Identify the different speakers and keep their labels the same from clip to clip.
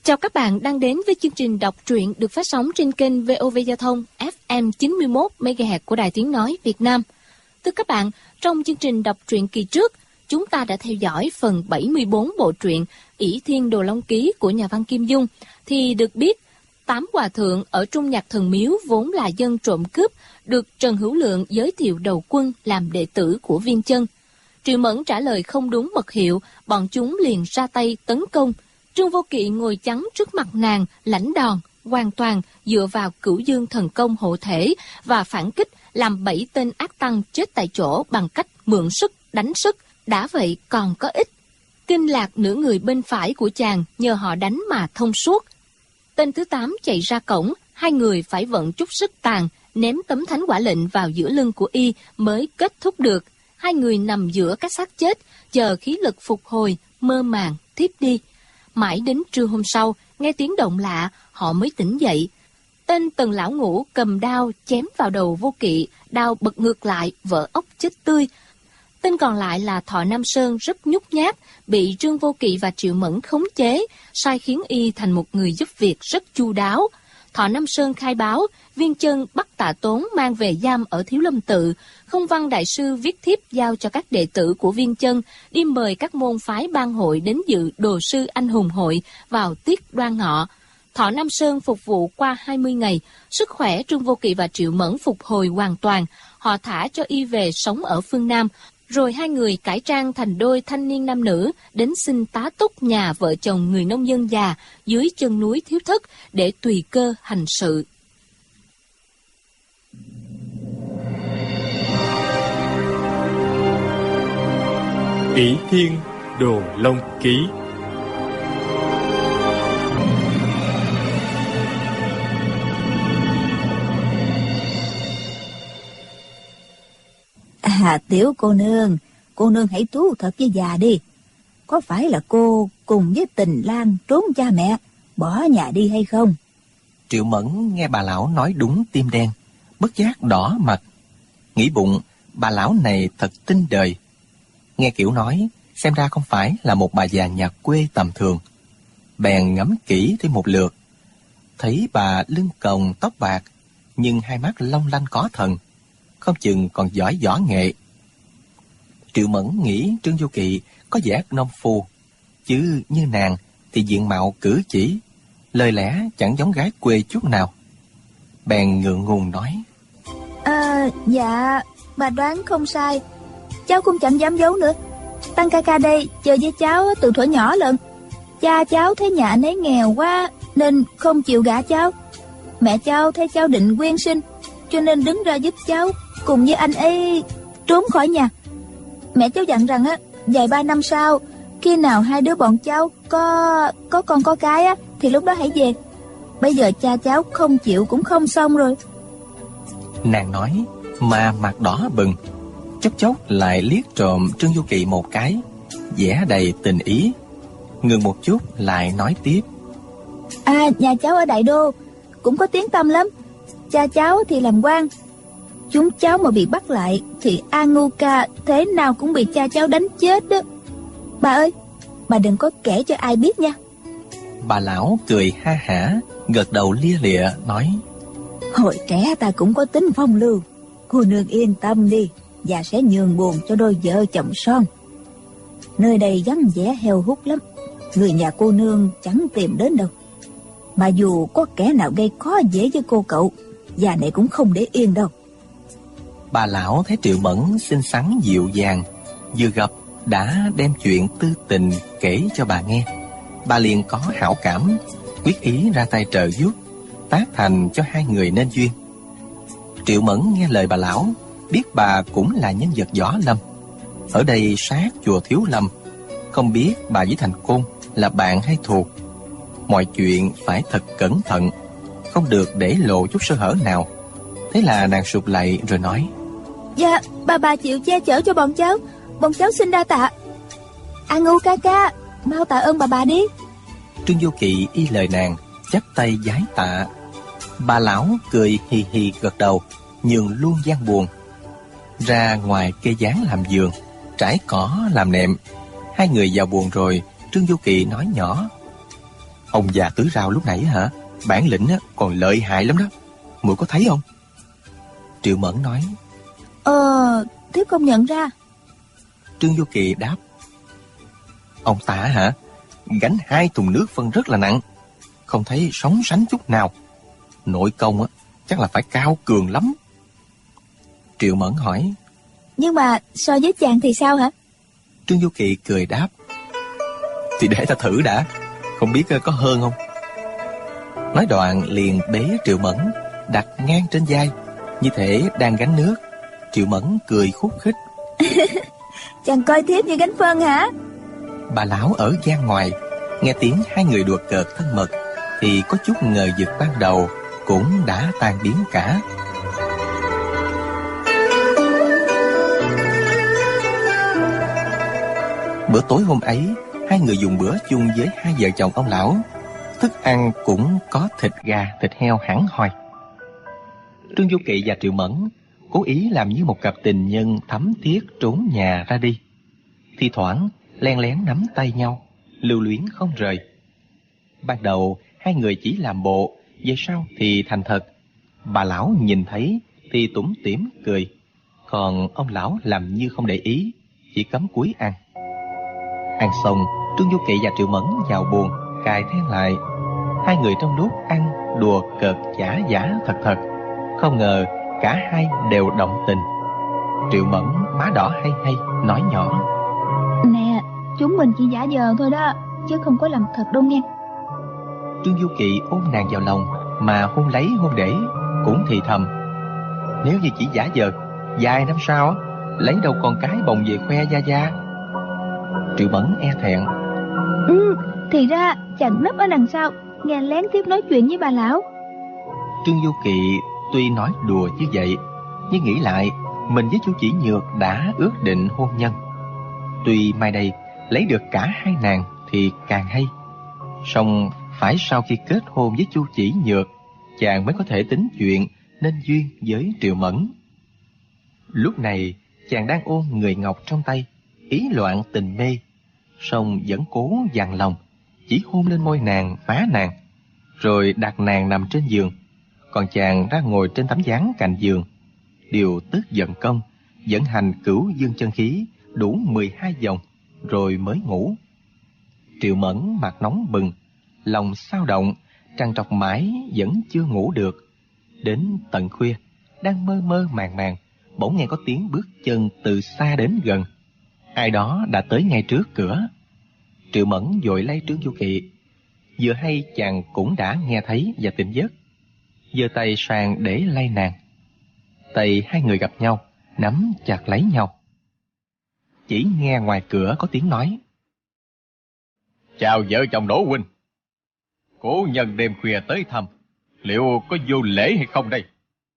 Speaker 1: Chào các bạn đang đến với chương trình đọc truyện được phát sóng trên kênh VOV Giao thông FM 91 MHz của Đài Tiếng Nói Việt Nam. Thưa các bạn, trong chương trình đọc truyện kỳ trước, chúng ta đã theo dõi phần 74 bộ truyện Ỷ Thiên Đồ Long Ký của nhà văn Kim Dung, thì được biết 8 hòa thượng ở Trung Nhạc Thần Miếu vốn là dân trộm cướp, được Trần Hữu Lượng giới thiệu đầu quân làm đệ tử của Viên Chân. Triệu Mẫn trả lời không đúng mật hiệu, bọn chúng liền ra tay tấn công. Trương Vô Kỵ ngồi chắn trước mặt nàng, lãnh đòn, hoàn toàn dựa vào Cửu Dương thần công hộ thể và phản kích, làm 7 tên ác tăng chết tại chỗ bằng cách mượn sức, đánh sức, đã vậy còn có ích. Kinh Lạc nửa người bên phải của chàng nhờ họ đánh mà thông suốt. Tên thứ 8 chạy ra cổng, hai người phải vận chút sức tàn, ném tấm thánh quả lệnh vào giữa lưng của y mới kết thúc được. Hai người nằm giữa các xác chết, chờ khí lực phục hồi, mơ màng, thiếp đi. Mãi đến trưa hôm sau, nghe tiếng động lạ, họ mới tỉnh dậy. Tên Tần Lão Ngũ cầm đao chém vào đầu Vô Kỵ, đao bật ngược lại, vỡ ốc chết tươi. Tên còn lại là Thọ Nam Sơn rất nhút nhát, bị Trương Vô Kỵ và Triệu Mẫn khống chế, sai khiến y thành một người giúp việc rất chu đáo. Thọ Nam Sơn khai báo, Viên Chân bắt Tạ Tốn mang về giam ở Thiếu Lâm Tự. Không Văn đại sư viết thiếp giao cho các đệ tử của Viên Chân đi mời các môn phái ban hội đến dự Đồ sư anh hùng hội vào tiết Đoan Ngọ. Thọ Nam Sơn phục vụ qua 20 ngày, sức khỏe Trương Vô Kỵ và Triệu Mẫn phục hồi hoàn toàn. Họ thả cho y về sống ở phương Nam, rồi hai người cải trang thành đôi thanh niên nam nữ đến xin tá túc nhà vợ chồng người nông dân già dưới chân núi Thiếu Thất để tùy cơ hành sự.
Speaker 2: Ỷ Thiên Đồ Long Ký.
Speaker 3: Tiểu cô nương hãy thú thật với già đi. Có phải là cô cùng với Tình Lang trốn cha mẹ, bỏ nhà đi hay không?
Speaker 4: Triệu Mẫn nghe bà lão nói đúng tim đen, bất giác đỏ mặt. Nghĩ bụng, bà lão này thật tinh đời. Nghe kiểu nói, xem ra không phải là một bà già nhà quê tầm thường. Bèn ngắm kỹ thêm một lượt. Thấy bà lưng còng tóc bạc, nhưng hai mắt long lanh có thần, không chừng còn giỏi võ nghệ. Triệu Mẫn nghĩ Trương Vô Kỵ có vẻ nông phu, chứ như nàng thì diện mạo cử chỉ, lời lẽ chẳng giống gái quê chút nào. Bèn ngượng ngùng nói:
Speaker 3: Dạ, bà đoán không sai. Cháu cũng chẳng dám giấu nữa. Tăng ca ca đây chơi với cháu từ thuở nhỏ lận. Cha cháu thấy nhà anh ấy nghèo quá nên không chịu gả cháu. Mẹ cháu thấy cháu định quyên sinh, cho nên đứng ra giúp cháu cùng với anh ấy trốn khỏi nhà. Mẹ cháu dặn rằng vài 3 năm sau, khi nào hai đứa bọn cháu có con có cái thì lúc đó hãy về. Bây giờ cha cháu không chịu cũng không xong rồi.
Speaker 4: Nàng nói mà mặt đỏ bừng, chốc chốc lại liếc trộm Trương Vô Kỵ một cái, vẻ đầy tình ý. Ngừng một chút lại nói tiếp:
Speaker 3: Nhà cháu ở Đại Đô cũng có tiếng tăm lắm. Cha cháu thì làm quan. Chúng cháu mà bị bắt lại thì A Ngu Ca thế nào cũng bị cha cháu đánh chết đó. Bà ơi, bà đừng có kể cho ai biết nha.
Speaker 4: Bà lão cười ha hả, gật đầu lia lịa nói:
Speaker 3: Hồi trẻ ta cũng có tính phong lưu. Cô nương yên tâm đi, và sẽ nhường buồn cho đôi vợ chồng son. Nơi đây vắng vẻ heo hút lắm, người nhà cô nương chẳng tìm đến đâu. Mà dù có kẻ nào gây khó dễ với cô cậu, già này cũng không để yên đâu.
Speaker 4: Bà lão thấy Triệu Mẫn xinh xắn dịu dàng, vừa gặp đã đem chuyện tư tình kể cho bà nghe. Bà liền có hảo cảm, quyết ý ra tay trợ giúp, tác thành cho hai người nên duyên. Triệu Mẫn nghe lời bà lão, biết bà cũng là nhân vật võ lâm, ở đây sát chùa Thiếu Lâm, không biết bà với Thành Côn là bạn hay thù. Mọi chuyện phải thật cẩn thận, không được để lộ chút sơ hở nào. Thế là nàng sụp lạy rồi nói:
Speaker 3: Dạ, bà chịu che chở cho bọn cháu xin đa tạ. A Ngu ca ca, mau tạ ơn bà đi.
Speaker 4: Trương Vô Kỵ y lời nàng, chắp tay vái tạ. Bà lão cười hì hì gật đầu, nhường luôn gian buồn. Ra ngoài cây gián làm giường, trải cỏ làm nệm. Hai người vào buồng rồi, Trương Vô Kỵ nói nhỏ: Ông già tứ rào lúc nãy hả? Bản lĩnh còn lợi hại lắm đó. Muội có thấy không? Triệu Mẫn nói.
Speaker 3: Thiếp không nhận ra.
Speaker 4: Trương Vô Kỵ đáp. Ông ta hả? Gánh 2 thùng nước phân rất là nặng, không thấy sóng sánh chút nào. Nội công chắc là phải cao cường lắm. Triệu Mẫn hỏi.
Speaker 3: Nhưng mà so với chàng thì sao hả?
Speaker 4: Trương Vô Kỵ cười đáp. Thì để ta thử đã, không biết có hơn không. Nói đoạn liền bế Triệu Mẫn đặt ngang trên vai, như thể đang gánh nước. Triệu Mẫn cười khúc khích.
Speaker 3: Chàng coi thiếp như gánh phân hả?
Speaker 4: Bà lão ở gian ngoài nghe tiếng hai người đùa cợt thân mật thì có chút ngờ vực ban đầu cũng đã tan biến cả. Bữa tối hôm ấy, hai người dùng bữa chung với hai vợ chồng ông lão. Thức ăn cũng có thịt gà, thịt heo hẳn hoi. Trương Vô Kỵ và Triệu Mẫn cố ý làm như một cặp tình nhân thắm thiết trốn nhà ra đi. Thi thoảng len lén nắm tay nhau, lưu luyến không rời. Ban đầu hai người chỉ làm bộ, về sau thì thành thật. Bà lão nhìn thấy thì tủm tỉm cười, còn ông lão làm như không để ý, chỉ cắm cúi ăn. Ăn xong, Trương Vô Kỵ và Triệu Mẫn vào buồng cài then lại. Hai người trong lúc ăn đùa cợt giả giả thật thật. Không ngờ cả hai đều động tình. Triệu Mẫn má đỏ hay hay nói nhỏ.
Speaker 3: Nè, chúng mình chỉ giả vờ thôi đó, chứ không có làm thật đâu nghe.
Speaker 4: Trương Vô Kỵ ôm nàng vào lòng mà hôn lấy hôn để, cũng thì thầm. Nếu như chỉ giả vờ, vài năm sau lấy đâu con cái bồng về khoe gia gia. Triệu Mẫn e thẹn.
Speaker 3: Thì ra chàng nấp ở đằng sau, nghe lén tiếp nói chuyện với bà lão.
Speaker 4: Trương Vô Kỵ tuy nói đùa như vậy, nhưng nghĩ lại mình với Chu Chỉ Nhược đã ước định hôn nhân. Tuy mai đây lấy được cả hai nàng thì càng hay, song phải sau khi kết hôn với Chu Chỉ Nhược, chàng mới có thể tính chuyện nên duyên với Triệu Mẫn. Lúc này chàng đang ôm người ngọc trong tay, ý loạn tình mê, song vẫn cố dằn lòng, chỉ hôn lên môi nàng, phá nàng, rồi đặt nàng nằm trên giường, còn chàng ra ngồi trên tấm ván cạnh giường. Điều tức giận công, vận hành cửu dương chân khí đủ 12 vòng, rồi mới ngủ. Triệu Mẫn mặt nóng bừng, lòng xao động, trằn trọc mãi vẫn chưa ngủ được. Đến tận khuya, đang mơ mơ màng màng, bỗng nghe có tiếng bước chân từ xa đến gần. Ai đó đã tới ngay trước cửa. Triệu Mẫn vội lay Trương Vô Kỵ. Vừa hay chàng cũng đã nghe thấy và tỉnh giấc, giơ tay sang để lay nàng. Tay hai người gặp nhau, nắm chặt lấy nhau. Chỉ nghe ngoài cửa có tiếng nói. Chào vợ chồng Đỗ huynh. Cố nhân đêm khuya tới thăm, liệu có vô lễ hay không đây?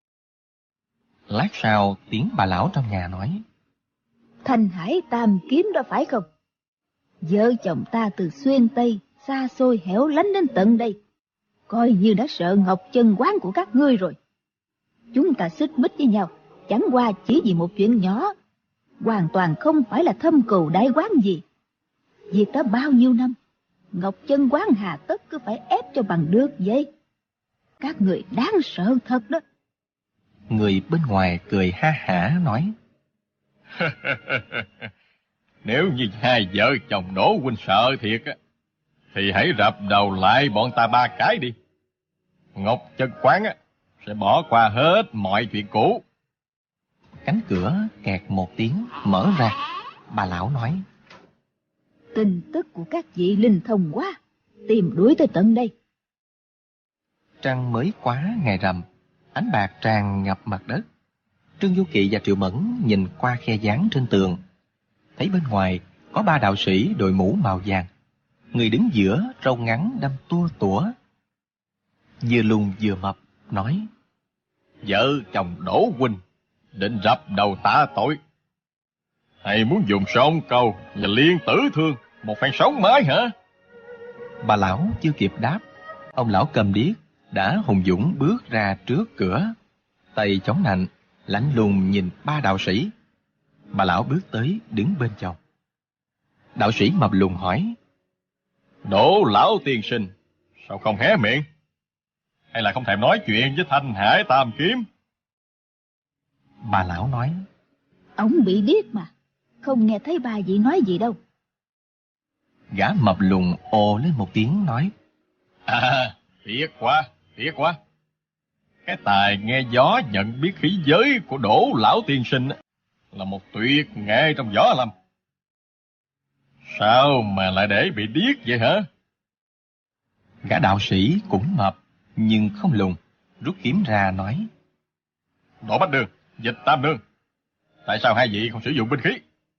Speaker 4: Lát sau tiếng bà lão trong nhà nói.
Speaker 3: Thành Hải Tam Kiếm đó phải không? Vợ chồng ta từ xuyên Tây xa xôi hẻo lánh đến tận đây, coi như đã sợ ngọc chân quán của các ngươi rồi. Chúng ta xích mích với nhau chẳng qua chỉ vì một chuyện nhỏ, hoàn toàn không phải là thâm cừu đại quán gì. Việc đã bao nhiêu năm, ngọc chân quán hà tất cứ phải ép cho bằng được vậy? Các người đáng sợ thật đó.
Speaker 4: Người bên ngoài cười ha hả nói.
Speaker 2: Nếu như hai vợ chồng Đỗ huynh sợ thiệt á, thì hãy rập đầu lại bọn ta 3 cái đi. Ngọc Chân Quán á sẽ bỏ qua hết mọi chuyện cũ.
Speaker 4: Cánh cửa kẹt một tiếng mở ra. Bà lão nói.
Speaker 3: Tin tức của các vị linh thông quá, tìm đuổi tới tận đây.
Speaker 4: Trăng mới quá ngày rằm, ánh bạc tràn ngập mặt đất. Trương Vô Kỵ và Triệu Mẫn nhìn qua khe dán trên tường, thấy bên ngoài có 3 đạo sĩ đội mũ màu vàng. Người đứng giữa râu ngắn đâm tua tủa, vừa lùn vừa mập, nói.
Speaker 2: Vợ chồng Đỗ huynh định rập đầu tạ tội, hay muốn dùng song câu và liên tử thương một phen sống mới hả?
Speaker 4: Bà lão chưa kịp đáp, ông lão cầm điếc đã hùng dũng bước ra trước cửa, tay chống nạnh, lạnh lùng nhìn 3 đạo sĩ. Bà lão bước tới đứng bên chồng. Đạo sĩ mập lùn hỏi.
Speaker 2: Đỗ lão tiên sinh, Sao không hé miệng? Hay là không thèm nói chuyện với Thanh Hải Tam Kiếm?
Speaker 4: Bà lão nói.
Speaker 3: Ông bị điếc mà, không nghe thấy bà vị nói gì đâu.
Speaker 4: Gã mập lùn ồ lên một tiếng nói.
Speaker 2: Thiệt quá. Cái tài nghe gió nhận biết khí giới của Đỗ lão tiên sinh là một tuyệt nghệ trong võ lâm. Sao mà lại để bị điếc vậy hả?
Speaker 4: Gã đạo sĩ cũng mập nhưng không lùn, rút kiếm ra nói.
Speaker 2: Đỗ Bách Đường, Dịch Tam Nương, tại sao hai vị không sử dụng binh khí?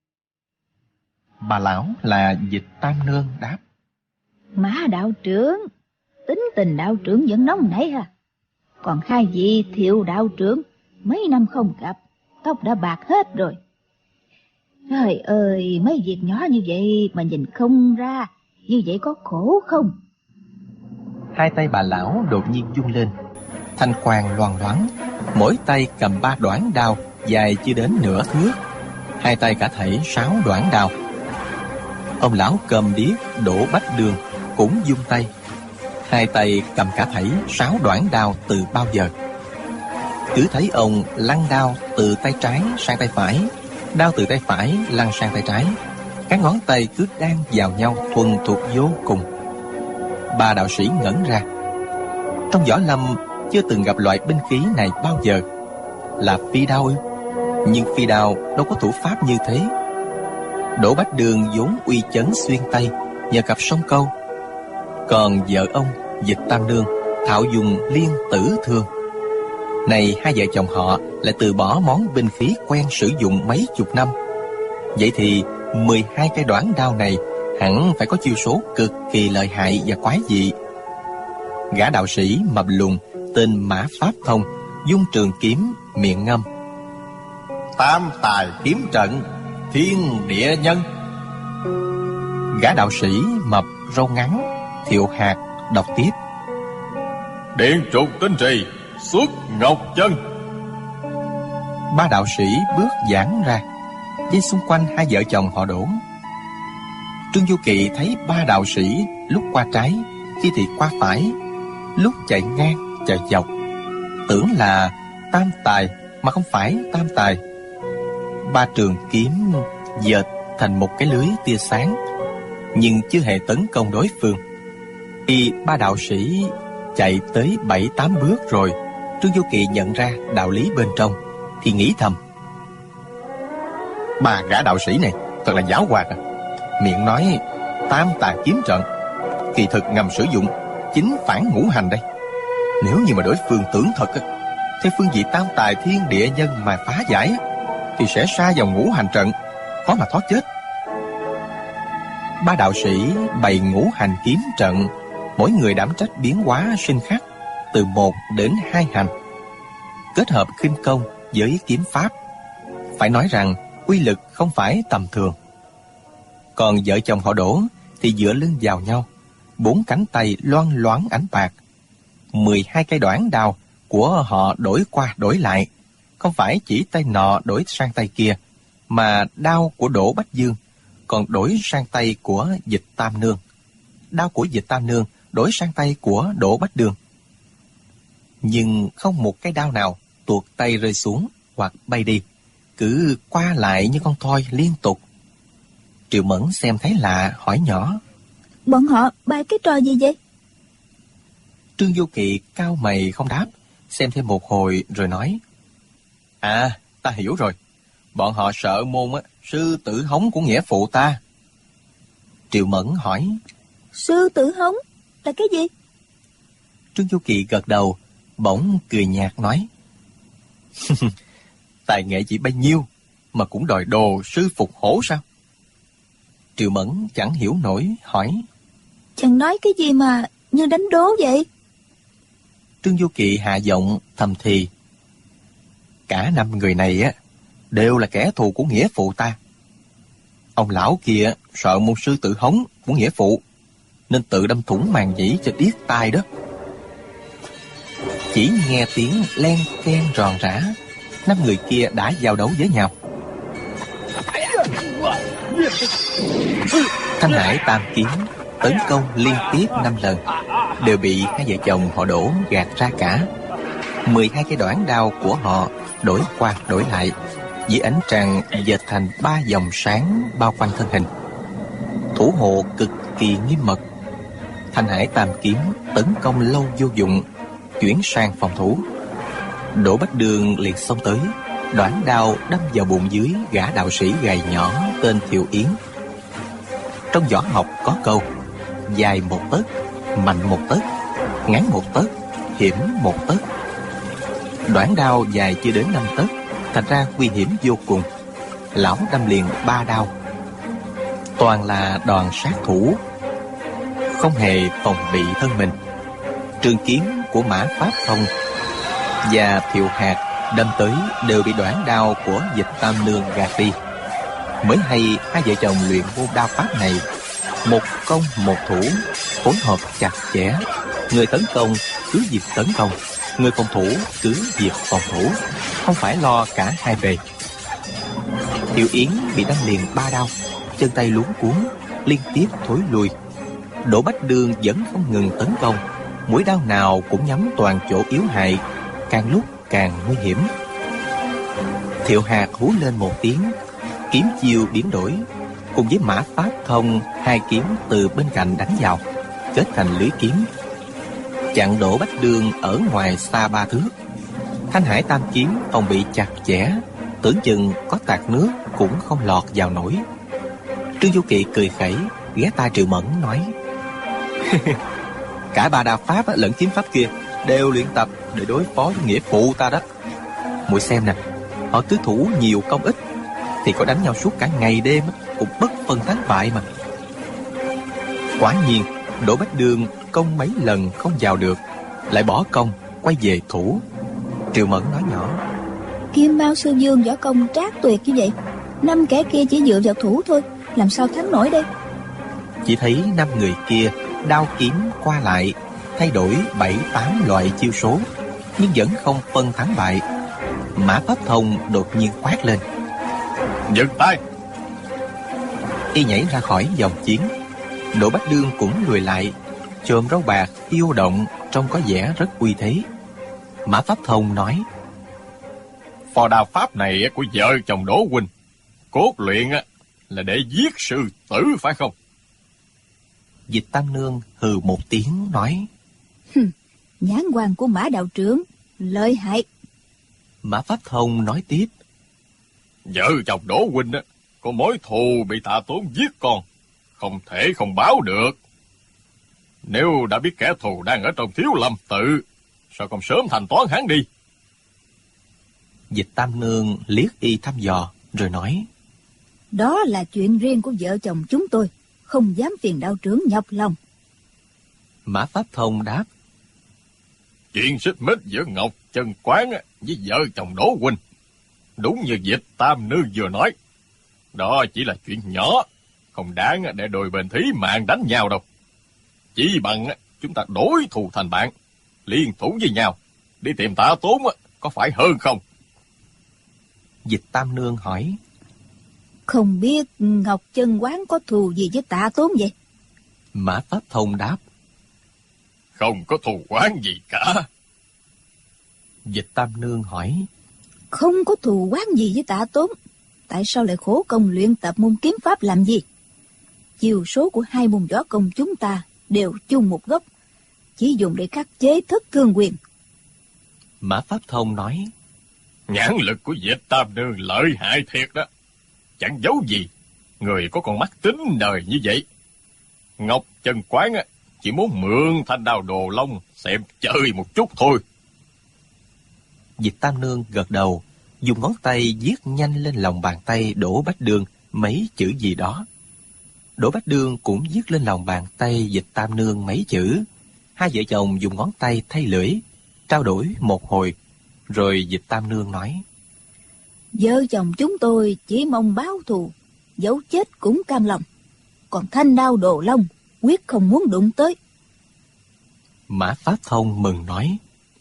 Speaker 4: Bà lão là Dịch Tam Nương đáp.
Speaker 3: Mã đạo trưởng, tính tình đạo trưởng vẫn nóng nảy ha. Còn hai vị Thiệu đạo trưởng, mấy năm không gặp, tóc đã bạc hết rồi. Trời ơi, mấy việc nhỏ như vậy mà nhìn không ra, như vậy có khổ không?
Speaker 4: Hai tay bà lão đột nhiên rung lên, thanh quang loằng loáng, mỗi tay cầm 3 đoản đao dài chưa đến nửa thước, hai tay cả thảy 6 đoản đao. Ông lão cầm điếc Đỗ Bách Đường cũng vung tay, hai tay cầm cả thảy 6 đoản đao từ bao giờ. Cứ thấy ông lăn đao từ tay trái sang tay phải, đao từ tay phải lăn sang tay trái, các ngón tay cứ đan vào nhau thuần thục vô cùng. Ba đạo sĩ ngẩn ra. Trong võ lâm chưa từng gặp loại binh khí này bao giờ. Là phi đao ư? Nhưng phi đao đâu có thủ pháp như thế. Đỗ Bách Đường vốn uy chấn xuyên Tây nhờ cặp song câu, còn vợ ông Dịch Tam Nương thạo dùng liên tử thương. Này hai vợ chồng họ lại từ bỏ món binh khí quen sử dụng mấy chục năm. Vậy thì 12 cây đoản đao này hẳn phải có chiêu số cực kỳ lợi hại và quái dị. Gã đạo sĩ mập lùn tên Mã Pháp Thông dung trường kiếm miệng ngâm. Tam tài kiếm trận, thiên địa nhân. Gã đạo sĩ mập râu ngắn Thiệu Hạt đọc tiếp.
Speaker 2: Điện trục tinh trì, xuất ngọc chân.
Speaker 4: Ba đạo sĩ bước giãn ra, dây xung quanh hai vợ chồng họ Đỗ. Trương Du Kỵ thấy ba đạo sĩ lúc qua trái, khi thì qua phải, lúc chạy ngang chạy dọc, tưởng là tam tài mà không phải tam tài. Ba trường kiếm dệt thành một cái lưới tia sáng, nhưng chưa hề tấn công đối phương. Khi ba đạo sĩ chạy tới 7-8 bước rồi, Trương Du Kỵ nhận ra đạo lý bên trong, thì nghĩ thầm: ba gã đạo sĩ này thật là giảo hoạt à. Miệng nói tam tà kiếm trận, kỳ thực ngầm sử dụng chính phản ngũ hành đây. Nếu như mà đối phương tưởng thật theo phương vị tam tài thiên địa nhân mà phá giải, thì sẽ sa vào ngũ hành trận, khó mà thoát chết. Ba đạo sĩ bày ngũ hành kiếm trận, mỗi người đảm trách biến hóa sinh khắc từ 1 đến 2 hành, kết hợp khinh công với kiếm pháp. Phải nói rằng uy lực không phải tầm thường. Còn vợ chồng họ Đỗ thì dựa lưng vào nhau, 4 cánh tay loang loáng ánh bạc. 12 cây đoản đao của họ đổi qua đổi lại, không phải chỉ tay nọ đổi sang tay kia, mà đao của Đỗ Bách Dương còn đổi sang tay của Dịch Tam Nương, đao của Dịch Tam Nương đổi sang tay của Đỗ Bách Đường. Nhưng không một cái đao nào tuột tay rơi xuống hoặc bay đi, cứ qua lại như con thoi liên tục. Triệu Mẫn xem thấy lạ, hỏi nhỏ:
Speaker 3: Bọn họ bày cái trò gì vậy?
Speaker 4: Trương Du Kỵ cau mày không đáp, xem thêm một hồi rồi nói: À, ta hiểu rồi. Bọn họ sợ môn sư tử hống của nghĩa phụ ta. Triệu Mẫn hỏi:
Speaker 3: Sư tử hống là cái gì?
Speaker 4: Trương Du Kỵ gật đầu, bỗng cười nhạt nói: Tài nghệ chỉ bấy nhiêu mà cũng đòi đồ sư phục hổ sao? Triệu Mẫn chẳng hiểu nổi, hỏi:
Speaker 3: Chàng nói cái gì mà như đánh đố vậy?
Speaker 4: Trương Du Kỵ hạ giọng thầm thì: Cả 5 người này đều là kẻ thù của nghĩa phụ ta. Ông lão kia sợ một sư tử hống của nghĩa phụ, nên tự đâm thủng màng nhĩ cho điếc tai đó. Chỉ nghe tiếng len ken ròn rã, 5 người kia đã giao đấu với nhau. Thanh Hải Tam Kiếm tấn công liên tiếp 5 lần, đều bị hai vợ chồng họ Đỗ gạt ra cả. 12 cây đoản đao của họ đổi qua đổi lại, dưới ánh trăng dệt thành 3 vòng sáng bao quanh thân hình. Thủ hộ cực kỳ nghiêm mật. Thanh Hải Tam kiếm tấn công lâu vô dụng, chuyển sang phòng thủ. Đỗ Bách Đường liền xông tới, đoản đao đâm vào bụng dưới gã đạo sĩ gầy nhỏ tên Thiệu Yến. Trong võ học có câu: dài 1 tấc, mạnh 1 tấc, ngắn 1 tấc, hiểm 1 tấc. Đoản đao dài chưa đến 5 tấc, thành ra nguy hiểm vô cùng. Lão đâm liền 3 đao, toàn là đòn sát thủ, không hề phòng bị thân mình. Trường kiếm của Mã Pháp Thông và Thiệu Hạt đâm tới đều bị đoản đao của Dịch Tam Nương gạt đi. Mới hay hai vợ chồng luyện môn đao pháp này, một công một thủ, phối hợp chặt chẽ. Người tấn công cứ việc tấn công, người phòng thủ cứ việc phòng thủ, không phải lo cả hai bề. Thiệu Yến bị đâm liền 3 đao, chân tay luống cuống, liên tiếp thối lui. Đỗ Bách Đường vẫn không ngừng tấn công, mũi đao nào cũng nhắm toàn chỗ yếu hại, càng lúc càng nguy hiểm. Thiệu Hạt hú lên một tiếng, kiếm chiêu biến đổi, cùng với Mã Pháp Thông 2 kiếm từ bên cạnh đánh vào, kết thành lưới kiếm, chặn Đỗ Bách Đường ở ngoài xa 3 thước. Thanh Hải Tam kiếm phòng bị chặt chẽ, tưởng chừng có tạt nước cũng không lọt vào nổi. Trương Du Kỵ cười khẩy, ghé tai Triệu Mẫn nói: cả 3 đao pháp lẫn kiếm pháp kia đều luyện tập để đối phó với nghĩa phụ ta đó. Muội xem nè, họ cứ thủ nhiều công ít thì có đánh nhau suốt cả ngày đêm cũng bất phân thắng bại mà. Quả nhiên Đỗ Bách Đường công mấy lần không vào được, lại bỏ công quay về thủ. Triệu Mẫn nói nhỏ:
Speaker 3: Kim Mao Sư Dương võ công trác tuyệt như vậy, 5 kẻ kia chỉ dựa vào thủ thôi, làm sao thắng nổi đây?
Speaker 4: Chỉ thấy 5 người kia đao kiếm qua lại, thay đổi 7-8 loại chiêu số, nhưng vẫn không phân thắng bại. Mã Pháp Thông đột nhiên quát lên:
Speaker 2: dừng tay!
Speaker 4: Y nhảy ra khỏi vòng chiến. Đỗ Bách Đương cũng lùi lại, chòm râu bạc yêu động, trông có vẻ rất uy thế. Mã Pháp Thông nói:
Speaker 2: Phò đao pháp này của vợ chồng Đỗ huynh, cốt luyện là để giết sư tử phải không?
Speaker 4: Dịch Tam Nương hừ một tiếng nói:
Speaker 3: Nhãn quan của Mã đạo trưởng lợi hại.
Speaker 4: Mã Pháp Thông nói tiếp:
Speaker 2: vợ chồng Đỗ huynh có mối thù bị Tạ Tốn giết con, không thể không báo được. Nếu đã biết kẻ thù đang ở trong Thiếu Lâm tự, sao không sớm thanh toán hắn đi?
Speaker 4: Dịch Tam Nương liếc y thăm dò rồi nói:
Speaker 3: Đó là chuyện riêng của vợ chồng chúng tôi, không dám phiền đạo trưởng nhọc lòng.
Speaker 4: Mã Pháp Thông đáp:
Speaker 2: chuyện xích mích giữa Ngọc Chân Quán với vợ chồng Đỗ huynh, đúng như Dịch Tam Nương vừa nói, đó chỉ là chuyện nhỏ, không đáng để đôi bên thí mạng đánh nhau đâu. Chỉ bằng chúng ta đổi thù thành bạn, liên thủ với nhau đi tìm Tạ Tốn, có phải hơn không?
Speaker 4: Dịch Tam Nương hỏi:
Speaker 3: Không biết Ngọc Chân Quán có thù gì với Tạ Tốn vậy?
Speaker 4: Mã Pháp Thông đáp:
Speaker 2: không có thù oán gì cả.
Speaker 4: Dịch Tam Nương hỏi:
Speaker 3: Không có thù oán gì với Tạ Tốn, tại sao lại khổ công luyện tập môn kiếm pháp làm gì? Chiều số của 2 môn võ công chúng ta đều chung một gốc, chỉ dùng để khắc chế Thất Cương Quyền.
Speaker 4: Mã Pháp Thông nói:
Speaker 2: nhãn lực của Dịch Tam Nương lợi hại thiệt đó, chẳng giấu gì người có con mắt tính đời như vậy. Ngọc Chân Quán chỉ muốn mượn thanh đao Đồ Long xem chơi một chút thôi.
Speaker 4: Dịch Tam Nương gật đầu, dùng ngón tay viết nhanh lên lòng bàn tay Đỗ Bách Đường mấy chữ gì đó. Đỗ Bách Đường cũng viết lên lòng bàn tay Dịch Tam Nương mấy chữ. Hai vợ chồng dùng ngón tay thay lưỡi, trao đổi một hồi, rồi Dịch Tam Nương nói:
Speaker 3: Vợ chồng chúng tôi chỉ mong báo thù, dẫu chết cũng cam lòng. Còn thanh đao Đồ Long quyết không muốn đụng tới.
Speaker 4: Mã Pháp Thông mừng nói: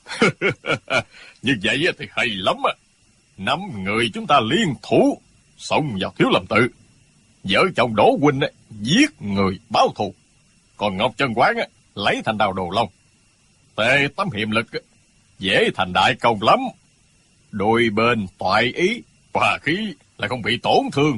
Speaker 2: như vậy thì hay lắm. 5 người chúng ta liên thủ xông vào Thiếu Lâm tự, vợ chồng Đỗ huynh giết người báo thù, còn Ngọc Chân Quán lấy thành đầu Đồ Long. Tề tấm hiểm lực dễ thành đại công lắm. Đôi bên toại ý, hòa khí lại không bị tổn thương.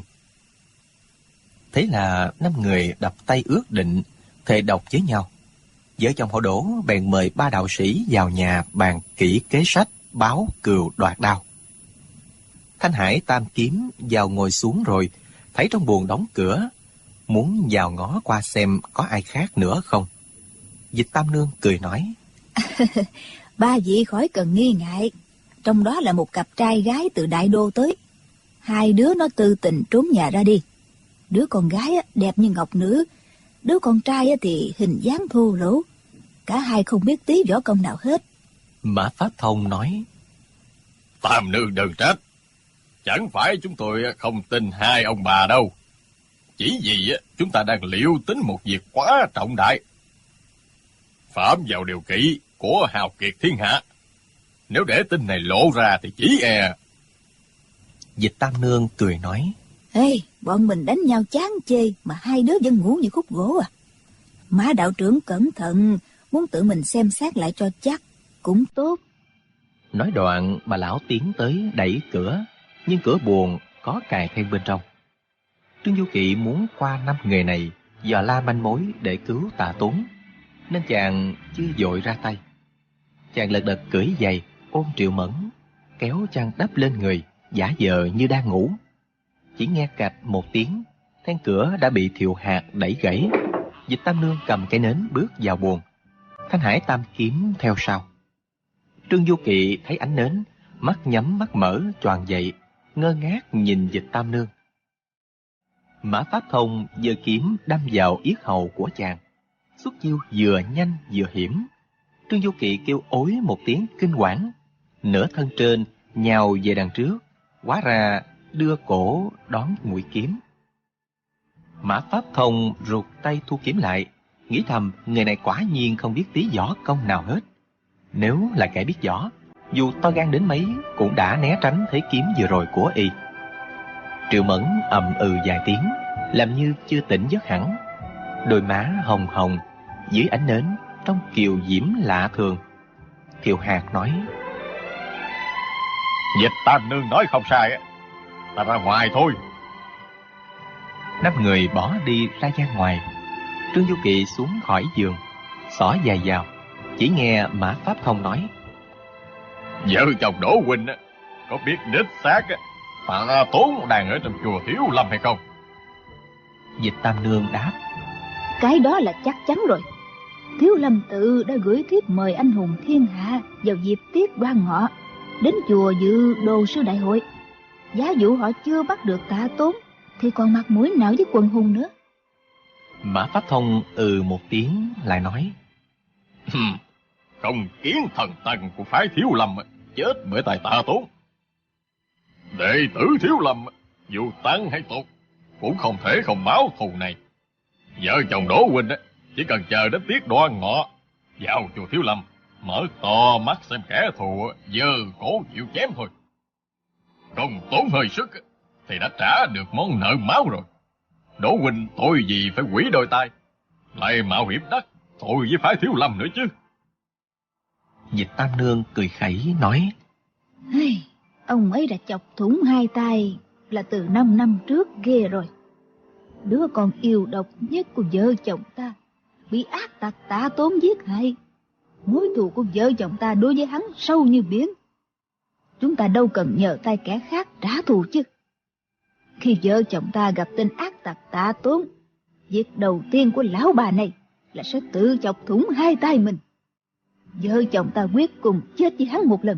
Speaker 4: Thế là 5 người đập tay ước định, thề độc với nhau. Vợ chồng họ Đỗ bèn mời 3 đạo sĩ vào nhà bàn kỹ kế sách báo cừu đoạt đao. Thanh Hải Tam Kiếm vào ngồi xuống rồi, thấy trong buồng đóng cửa, muốn vào ngó qua xem có ai khác nữa không. Dịch Tam Nương cười nói:
Speaker 3: Ba vị khỏi cần nghi ngại, trong đó là một cặp trai gái từ Đại Đô tới. Hai đứa nó tư tình trốn nhà ra đi. Đứa con gái đẹp như ngọc nữ, đứa con trai thì hình dáng thô lỗ. Cả hai không biết tí võ công nào hết.
Speaker 4: Mã Pháp Thông nói:
Speaker 2: Tam Nương đừng trách, chẳng phải chúng tôi không tin hai ông bà đâu, chỉ vì chúng ta đang liệu tính một việc quá trọng đại, phạm vào điều kỵ của hào kiệt thiên hạ. Nếu để tin này lộ ra thì chỉ e.
Speaker 4: Dịch Tam Nương cười nói:
Speaker 3: Ê, bọn mình đánh nhau chán chê mà hai đứa vẫn ngủ như khúc gỗ à. Mã đạo trưởng cẩn thận, muốn tự mình xem xét lại cho chắc cũng tốt.
Speaker 4: Nói đoạn, bà lão tiến tới đẩy cửa, nhưng cửa buồng có cài then bên trong. Trương Du Kỵ muốn qua 5 người này dò la manh mối để cứu Tạ Tốn, nên chàng chưa vội ra tay. Chàng lật đật cưỡi giày ôm Triệu Mẫn, kéo chăn đắp lên người, giả vờ như đang ngủ. Chỉ nghe cạch một tiếng, then cửa đã bị Thiệu Hạt đẩy gãy. Dịch Tam Nương cầm cái nến bước vào buồng, Thanh Hải Tam Kiếm theo sau. Trương Du Kỵ thấy ánh nến, mắt nhắm mắt mở choàng dậy, ngơ ngác nhìn Dịch Tam Nương. Mã Pháp Thông giơ kiếm đâm vào yết hầu của chàng, xuất chiêu vừa nhanh vừa hiểm. Trương Du Kỵ kêu ối một tiếng kinh hoảng, nửa thân trên nhào về đằng trước, hóa ra đưa cổ đón mũi kiếm. Mã Pháp Thông rụt tay thu kiếm lại, nghĩ thầm người này quả nhiên không biết tí võ công nào hết. Nếu là kẻ biết võ, dù to gan đến mấy cũng đã né tránh thế kiếm vừa rồi của y. Triệu Mẫn ầm ừ vài tiếng, làm như chưa tỉnh giấc hẳn. Đôi má hồng hồng, dưới ánh nến trông kiều diễm lạ thường. Thiệu Hạt nói:
Speaker 2: Dịch Tam Nương nói không sai á, ta ra ngoài thôi.
Speaker 4: 5 người bỏ đi ra gian ngoài. Trương Du Kỵ xuống khỏi giường, xỏ giày vào, chỉ nghe Mã Pháp Thông nói:
Speaker 2: Vợ chồng Đỗ huynh có biết đích xác Tạ Tốn đang ở trong chùa Thiếu Lâm hay không?
Speaker 4: Dịch Tam Nương đáp:
Speaker 3: Cái đó là chắc chắn rồi. Thiếu Lâm tự đã gửi thiếp mời anh hùng thiên hạ vào dịp tiết Đoan Ngọ đến chùa dự đồ sư đại hội. Giá dụ họ chưa bắt được Tạ Tốn thì còn mặt mũi nào với quần hùng nữa.
Speaker 4: Mã Pháp Thông một tiếng lại nói:
Speaker 2: Không kiến thần tần của phái Thiếu Lâm chết bởi tài Tạ Tốn. Đệ tử Thiếu Lâm dù tăng hay tục cũng không thể không báo thù này. Vợ chồng Đỗ huynh chỉ cần chờ đến tiết Đoan Ngọ vào chùa Thiếu Lâm, mở to mắt xem kẻ thù giơ cổ chịu chém thôi. Không tốn hơi sức thì đã trả được món nợ máu rồi. Đỗ huynh tội gì phải quỷ đôi tay, lại mạo hiểm đắc tội với phái Thiếu Lâm nữa chứ.
Speaker 4: Dịch Tam Nương cười khẩy nói:
Speaker 3: Ông ấy đã chọc thủng hai tay là từ 5 năm trước ghê rồi. Đứa con yêu độc nhất của vợ chồng ta bị ác tặc Tạ Tốn giết hại. Mối thù của vợ chồng ta đối với hắn sâu như biển. Chúng ta đâu cần nhờ tay kẻ khác trả thù chứ. Khi vợ chồng ta gặp tên ác tặc Tạ Tốn, việc đầu tiên của lão bà này là sẽ tự chọc thủng hai tay mình. Vợ chồng ta quyết cùng chết với hắn một lần.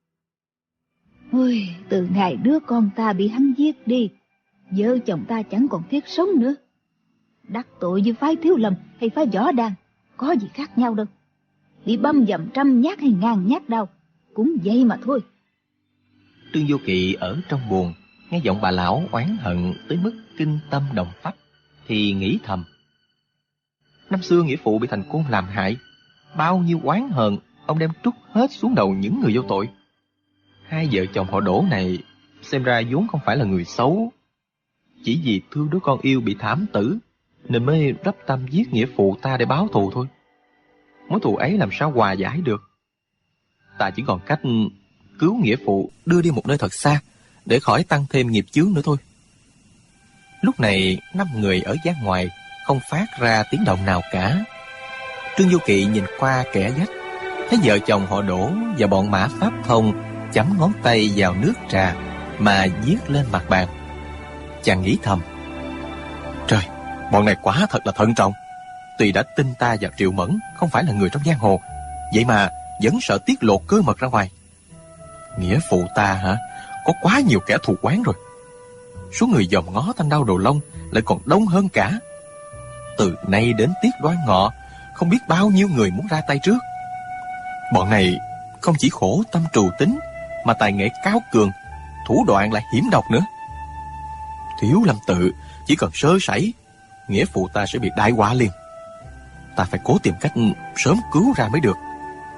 Speaker 3: Ôi, từ ngày đứa con ta bị hắn giết đi, vợ chồng ta chẳng còn thiết sống nữa. Đắc tội với phái Thiếu Lâm hay phái Võ Đan có gì khác nhau đâu. Bị băm dầm 100 nhát hay 1000 nhát đau cũng vậy mà thôi.
Speaker 4: Trương Du Kỵ ở trong buồng nghe giọng bà lão oán hận tới mức kinh tâm động phách, thì nghĩ thầm: năm xưa nghĩa phụ bị thành côn làm hại, bao nhiêu oán hờn ông đem trút hết xuống đầu những người vô tội. Hai vợ chồng họ Đỗ này xem ra vốn không phải là người xấu, chỉ vì thương đứa con yêu bị thảm tử nên mới rắp tâm giết nghĩa phụ ta để báo thù thôi. mối thù ấy làm sao hòa giải được. Ta chỉ còn cách cứu nghĩa phụ đưa đi một nơi thật xa, để khỏi tăng thêm nghiệp chướng nữa thôi. Lúc này 5 người ở gian ngoài không phát ra tiếng động nào cả. Trương Du Kỵ nhìn qua kẻ vách, thấy vợ chồng họ Đỗ và bọn Mã Pháp Thông chấm ngón tay vào nước trà mà viết lên mặt bàn. Chàng nghĩ thầm: trời, bọn này quả thật là thận trọng. Tuy đã tin ta và Triệu Mẫn không phải là người trong giang hồ, vậy mà vẫn sợ tiết lộ cơ mật ra ngoài. Nghĩa phụ ta hả? Có quá nhiều kẻ thù oán rồi. Số người dòm ngó Thanh Đao Đồ Long lại còn đông hơn cả. Từ nay đến tiết Đoan Ngọ, không biết bao nhiêu người muốn ra tay trước. Bọn này không chỉ khổ tâm trù tính, mà tài nghệ cao cường, thủ đoạn lại hiểm độc nữa. Thiếu Lâm tự chỉ cần sơ sẩy, nghĩa phụ ta sẽ bị đại họa liền. Ta phải cố tìm cách sớm cứu ra mới được.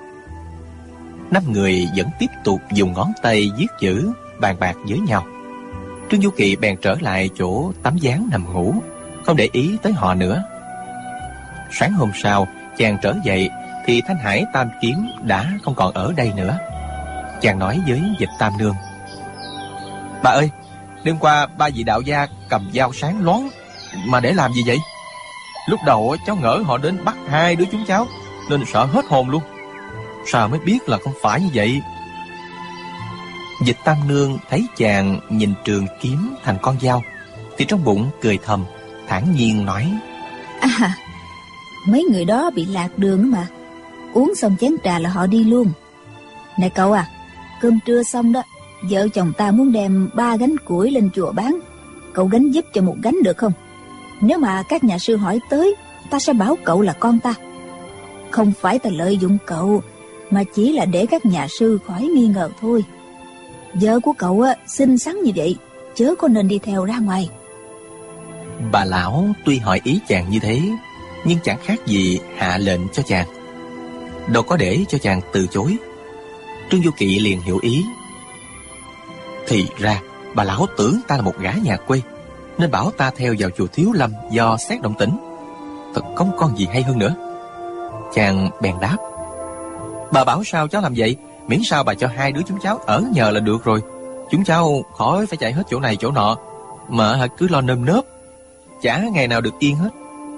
Speaker 4: 5 người vẫn tiếp tục dùng ngón tay viết chữ, bàn bạc với nhau. Trương Du Kỵ bèn trở lại chỗ tấm ván nằm ngủ, không để ý tới họ nữa. Sáng hôm sau, chàng trở dậy thì Thanh Hải Tam Kiếm đã không còn ở đây nữa. Chàng nói với Dịch Tam Nương: bà ơi, đêm qua 3 vị đạo gia cầm dao sáng loáng mà để làm gì vậy? Lúc đầu cháu ngỡ họ đến bắt 2 đứa chúng cháu, nên sợ hết hồn luôn. Sao mới biết là không phải như vậy? Dịch Tam Nương thấy chàng nhìn trường kiếm thành con dao thì trong bụng cười thầm, thản nhiên nói:
Speaker 3: À, mấy người đó bị lạc đường mà. Uống xong chén trà là họ đi luôn. Này cậu à, cơm trưa xong đó, vợ chồng ta muốn đem 3 gánh củi lên chùa bán. Cậu gánh giúp cho 1 gánh được không? Nếu mà các nhà sư hỏi tới, ta sẽ bảo cậu là con ta. Không phải ta lợi dụng cậu, mà chỉ là để các nhà sư khỏi nghi ngờ thôi. Vợ của cậu xinh xắn như vậy, chớ có nên đi theo ra ngoài.
Speaker 4: Bà lão tuy hỏi ý chàng như thế, nhưng chẳng khác gì hạ lệnh cho chàng, đâu có để cho chàng từ chối. Trương Du Kỵ liền hiểu ý. Thì ra bà lão tưởng ta là một gã nhà quê, nên bảo ta theo vào chùa Thiếu Lâm do xét động tĩnh. Thật không còn gì hay hơn nữa. Chàng bèn đáp: bà bảo sao cháu làm vậy, miễn sao bà cho 2 đứa chúng cháu ở nhờ là được rồi. Chúng cháu khỏi phải chạy hết chỗ này chỗ nọ, mà cứ lo nơm nớp, chả ngày nào được yên hết.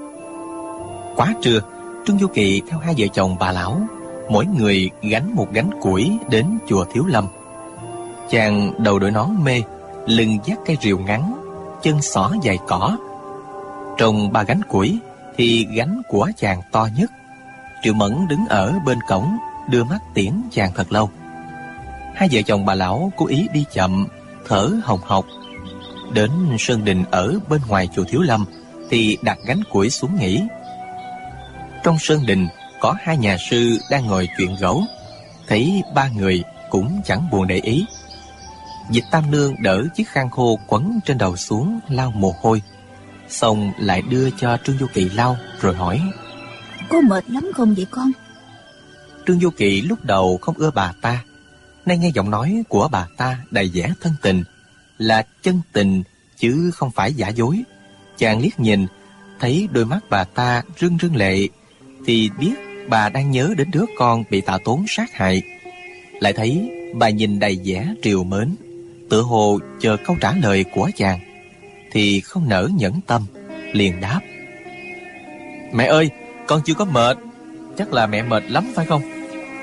Speaker 4: Quá trưa, Trương Du Kỵ theo 2 vợ chồng bà lão, mỗi người gánh 1 gánh củi đến chùa Thiếu Lâm. Chàng đầu đội nón mê, lưng vác cây rìu ngắn, chân xỏ giày cỏ. Trong 3 gánh củi thì gánh của chàng to nhất. Triệu Mẫn đứng ở bên cổng, đưa mắt tiễn chàng thật lâu. 2 vợ chồng bà lão cố ý đi chậm, thở hồng hộc. Đến sơn đình ở bên ngoài chùa Thiếu Lâm thì đặt gánh củi xuống nghỉ. Trong sơn đình có 2 nhà sư đang ngồi chuyện gẫu, thấy 3 người cũng chẳng buồn để ý. Dịch Tam Nương đỡ chiếc khăn khô quấn trên đầu xuống lau mồ hôi, xong lại đưa cho Trương Du Kỵ lau rồi hỏi:
Speaker 3: có mệt lắm không vậy con?
Speaker 4: Trương Du Kỵ lúc đầu không ưa bà ta, nay nghe giọng nói của bà ta đầy vẻ thân tình, là chân tình chứ không phải giả dối. Chàng liếc nhìn, thấy đôi mắt bà ta rưng rưng lệ, thì biết bà đang nhớ đến đứa con bị Tạ Tốn sát hại. Lại thấy bà nhìn đầy vẻ trìu mến, tựa hồ chờ câu trả lời của chàng, thì không nỡ nhẫn tâm, liền đáp: mẹ ơi, con chưa có mệt. Chắc là mẹ mệt lắm phải không?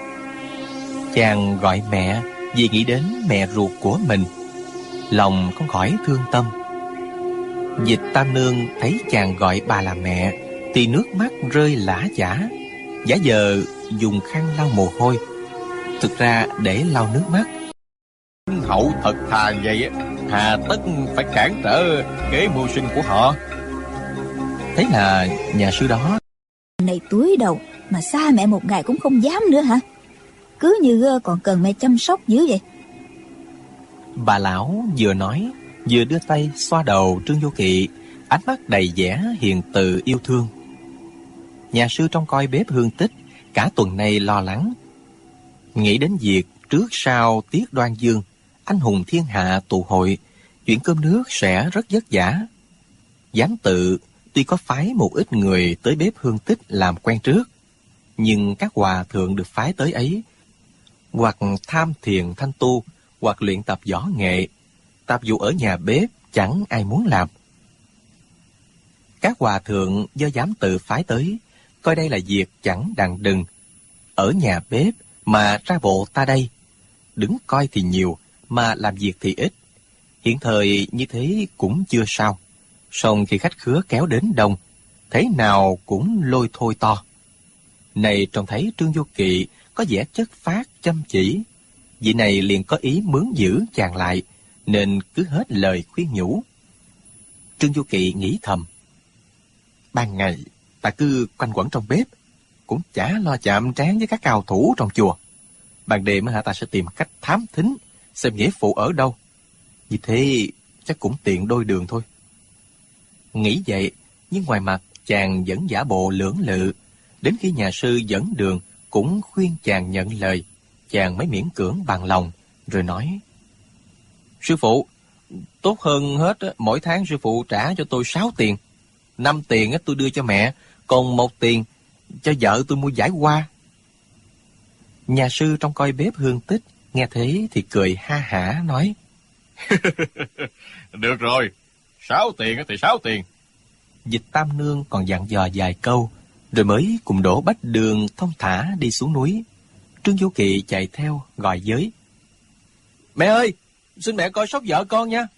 Speaker 4: Chàng gọi mẹ vì nghĩ đến mẹ ruột của mình, lòng không khỏi thương tâm. Dịch Tam Nương thấy chàng gọi bà là mẹ thì nước mắt rơi lã chã, giả vờ dùng khăn lau mồ hôi, thực ra để lau nước mắt.
Speaker 2: Hậu thật thà vậy á, hà tất phải cản trở kế mưu sinh của họ.
Speaker 4: Thế là nhà sư đó:
Speaker 3: Này túi đầu, mà xa mẹ một ngày cũng không dám nữa hả? Cứ như còn cần mẹ chăm sóc dữ vậy.
Speaker 4: Bà lão vừa nói vừa đưa tay xoa đầu Trương Du Kỵ, ánh mắt đầy vẻ hiền từ yêu thương. Nhà sư trông coi bếp Hương Tích cả tuần nay lo lắng, nghĩ đến việc trước sau tiết Đoan Dương, anh hùng thiên hạ tụ hội, chuyện cơm nước sẽ rất vất vả. Giám tự tuy có phái một ít người tới bếp Hương Tích làm quen trước, Nhưng các hòa thượng được phái tới ấy, hoặc tham thiền thanh tu, hoặc luyện tập võ nghệ, tạp vụ ở nhà bếp chẳng ai muốn làm. Các hòa thượng do giám tự phái tới, coi đây là việc chẳng đặng đừng. Ở nhà bếp mà ra bộ ta đây, đứng coi thì nhiều, mà làm việc thì ít. Hiện thời như thế cũng chưa sao. Song khi khách khứa kéo đến đông, thế nào cũng lôi thôi to. Này trông thấy Trương Vô Kỵ có vẻ chất phác chăm chỉ, vị này liền có ý mướn giữ chàng lại, nên cứ hết lời khuyên nhủ. Trương Vô Kỵ nghĩ thầm, ban ngày ta cứ quanh quẩn trong bếp, cũng chả lo chạm trán với các cao thủ trong chùa. Ban đêm ta sẽ tìm cách thám thính, xem nghĩa phụ ở đâu. Vì thế chắc cũng tiện đôi đường thôi. Nghĩ vậy, nhưng ngoài mặt chàng vẫn giả bộ lưỡng lự. Đến khi nhà sư dẫn đường cũng khuyên chàng nhận lời, chàng mới miễn cưỡng bằng lòng, rồi nói: Sư phụ, tốt hơn hết mỗi tháng sư phụ trả cho tôi 6 tiền. 5 tiền tôi đưa cho mẹ, còn 1 tiền cho vợ tôi mua giải hoa. Nhà sư trong coi bếp Hương Tích nghe thế thì cười ha hả nói:
Speaker 2: Được rồi, 6 tiền thì 6 tiền.
Speaker 4: Dịch Tam Nương còn dặn dò vài câu, rồi mới cùng Đỗ Bách Đường thông thả đi xuống núi. Trương Vô Kỵ chạy theo gọi với: Mẹ ơi, xin mẹ coi sóc vợ con nha.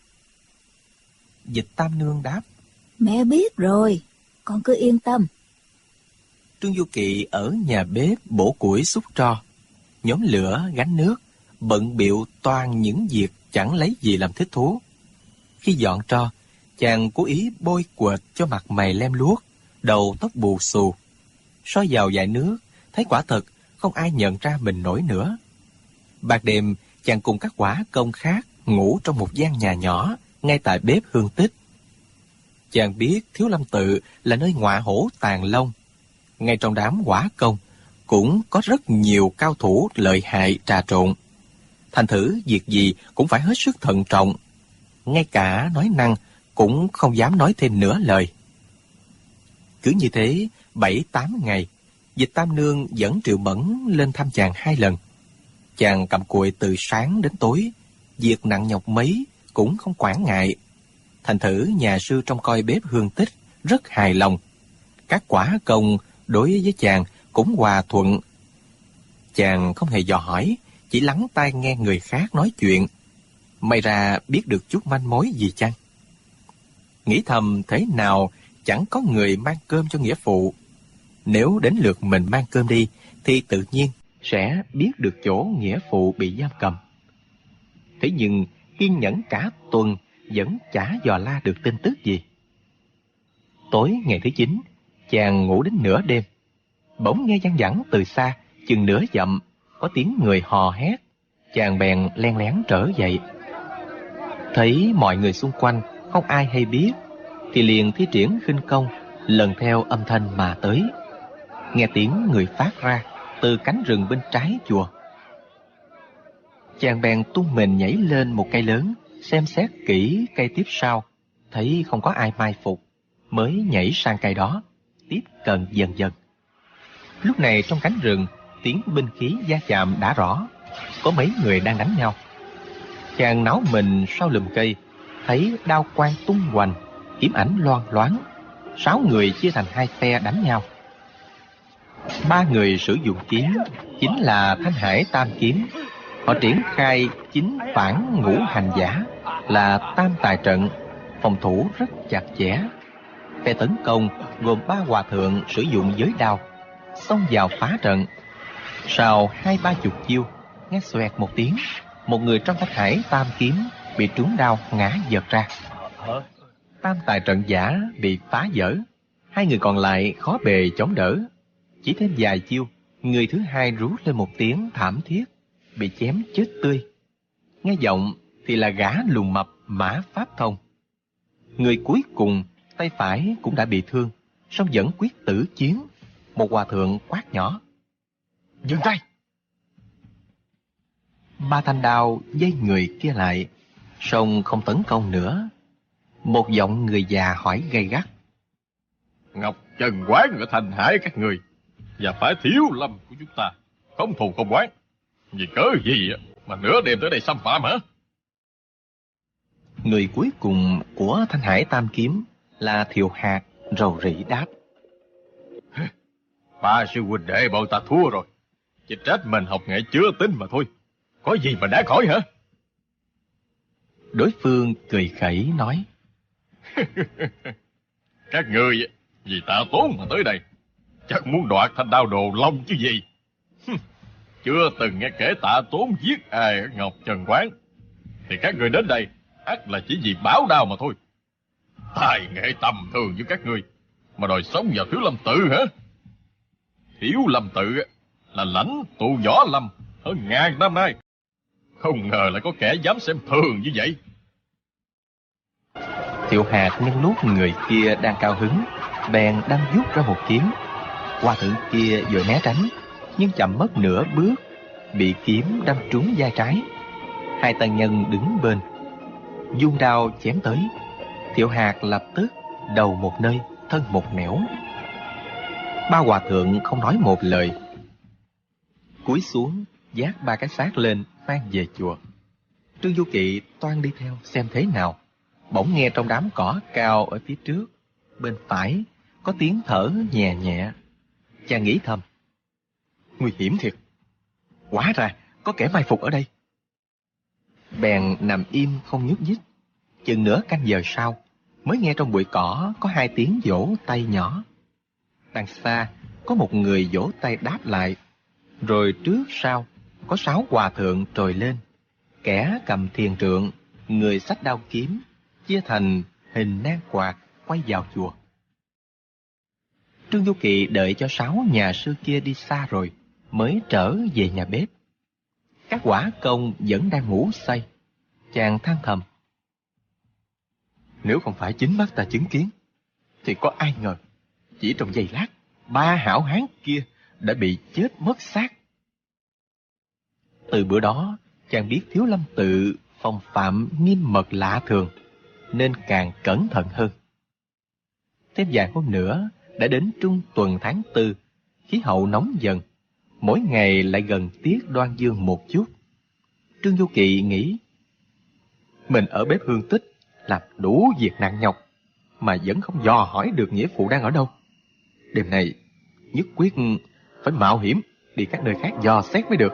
Speaker 4: Dịch Tam Nương đáp:
Speaker 3: Mẹ biết rồi, con cứ yên tâm.
Speaker 4: Trương Vô Kỵ ở nhà bếp bổ củi xúc tro, nhóm lửa gánh nước, bận bịu toàn những việc chẳng lấy gì làm thích thú. Khi dọn tro, chàng cố ý bôi quệt cho mặt mày lem luốc, đầu tóc bù xù. Soi vào vại nước, thấy quả thật không ai nhận ra mình nổi nữa. Ban đêm, chàng cùng các quả công khác ngủ trong một gian nhà nhỏ ngay tại bếp Hương Tích. Chàng biết Thiếu Lâm Tự là nơi ngọa hổ tàng long. Ngay trong đám quả công cũng có rất nhiều cao thủ lợi hại trà trộn. Thành thử việc gì cũng phải hết sức thận trọng. Ngay cả nói năng cũng không dám nói thêm nửa lời. Cứ như thế 7-8 ngày, Dịch Tam Nương dẫn Triệu Mẫn lên thăm chàng 2 lần. Chàng cầm cùi từ sáng đến tối, việc nặng nhọc mấy cũng không quản ngại. Thành thử nhà sư trong coi bếp Hương Tích rất hài lòng. Các quả công đối với chàng cũng hòa thuận. Chàng không hề dò hỏi, chỉ lắng tai nghe người khác nói chuyện. May ra biết được chút manh mối gì chăng? Nghĩ thầm thế nào chẳng có người mang cơm cho nghĩa phụ. Nếu đến lượt mình mang cơm đi, thì tự nhiên sẽ biết được chỗ nghĩa phụ bị giam cầm. Thế nhưng kiên nhẫn cả tuần vẫn chả dò la được tin tức gì. Tối ngày thứ 9, chàng ngủ đến nửa đêm. Bỗng nghe văng vẳng từ xa, chừng nửa dặm, có tiếng người hò hét. Chàng bèn len lén trở dậy. Thấy mọi người xung quanh không ai hay biết, thì liền thi triển khinh công, lần theo âm thanh mà tới. Nghe tiếng người phát ra từ cánh rừng bên trái chùa. Chàng bèn tung mình nhảy lên một cây lớn, xem xét kỹ cây tiếp sau, thấy không có ai mai phục, mới nhảy sang cây đó, tiếp cận dần dần. Lúc này trong cánh rừng, tiếng binh khí va chạm đã rõ, có mấy người đang đánh nhau. Chàng náo mình sau lùm cây, thấy đao quang tung hoành, kiếm ảnh loang loáng. 6 người chia thành 2 phe đánh nhau. 3 người sử dụng kiếm chính là Thanh Hải Tam Kiếm. Họ triển khai chính phản ngũ hành giả là tam tài trận, phòng thủ rất chặt chẽ. Phe tấn công gồm 3 hòa thượng sử dụng giới đao, xông vào phá trận. Sau 20-30 chiêu, nghe xoẹt một tiếng, một người trong Thanh Hải Tam Kiếm bị trúng đao ngã giật ra. Tam tài trận giả bị phá vỡ, 2 người còn lại khó bề chống đỡ. Chỉ thêm vài chiêu, người thứ hai rú lên một tiếng thảm thiết, bị chém chết tươi. Nghe giọng thì là gã lùn mập Mã Pháp Thông. Người cuối cùng tay phải cũng đã bị thương, song vẫn quyết tử chiến. Một hòa thượng quát nhỏ: dừng tay! 3 thanh đao dây người kia lại, song không tấn công nữa. Một giọng người già hỏi gay gắt:
Speaker 2: Ngọc Trần Quán ở Thanh Hải các người, và phải Thiếu Lâm của chúng ta không thù không oán. Vì cớ gì mà nửa đêm tới đây xâm phạm hả?
Speaker 4: Người cuối cùng của Thanh Hải Tam Kiếm là Thiệu Hạt rầu rĩ đáp.
Speaker 2: Ba sư huynh đệ bọn ta thua rồi. Chỉ trách mình học nghệ chưa tin mà thôi. Có gì mà đã khỏi hả?
Speaker 4: Đối phương cười khẩy nói.
Speaker 2: Các người vì Tạ Tốn mà tới đây, chắc muốn đoạt Thanh Đao Đồ Long chứ gì. Chưa từng nghe kể Tạ Tốn giết ai ở Ngọc Trần Quán, thì các người đến đây ắt là chỉ vì bảo đao mà thôi. Tài nghệ tầm thường như các người mà đòi sống vào Thiếu Lâm Tự hả? Thiếu Lâm Tự là lãnh tụ võ lâm hơn 1000 năm nay. Không ngờ lại có kẻ dám xem thường như vậy.
Speaker 4: Thiệu Hạt nhân lúc người kia đang cao hứng, bèn đang rút ra một kiếm. Hòa thượng kia vội né tránh, nhưng chậm mất nửa bước, bị kiếm đâm trúng vai trái. Hai tăng nhân đứng bên, vung đao chém tới. Thiệu Hạt lập tức đầu một nơi, thân một nẻo. Ba hòa thượng không nói một lời, cúi xuống vác ba cái xác lên mang về chùa. Trương Du Kỵ toan đi theo xem thế nào, bỗng nghe trong đám cỏ cao ở phía trước, bên phải có tiếng thở nhẹ nhẹ. Chàng nghĩ thầm, nguy hiểm thiệt, hóa ra có kẻ mai phục ở đây. Bèn nằm im không nhúc nhích. Chừng nửa canh giờ sau, mới nghe trong bụi cỏ có hai tiếng vỗ tay nhỏ. Đằng xa có một người vỗ tay đáp lại, rồi trước sau có 6 hòa thượng trồi lên, kẻ cầm thiền trượng, người xách đao kiếm, chia thành hình nan quạt quay vào chùa. Trương Du Kỵ đợi cho 6 nhà sư kia đi xa rồi mới trở về nhà bếp. Các quả công vẫn đang ngủ say. Chàng than thầm, nếu không phải chính mắt ta chứng kiến, thì có ai ngờ chỉ trong giây lát 3 hảo hán kia đã bị chết mất xác. Từ bữa đó, chàng biết Thiếu Lâm Tự phong phạm nghiêm mật lạ thường, nên càng cẩn thận hơn. Thêm vài hôm nữa đã đến trung tuần tháng 4, khí hậu nóng dần, mỗi ngày lại gần tiết Đoan Dương một chút. Trương Du Kỵ nghĩ, mình ở bếp Hương Tích làm đủ việc nặng nhọc mà vẫn không dò hỏi được nghĩa phụ đang ở đâu. Đêm nay nhất quyết phải mạo hiểm đi các nơi khác dò xét mới được.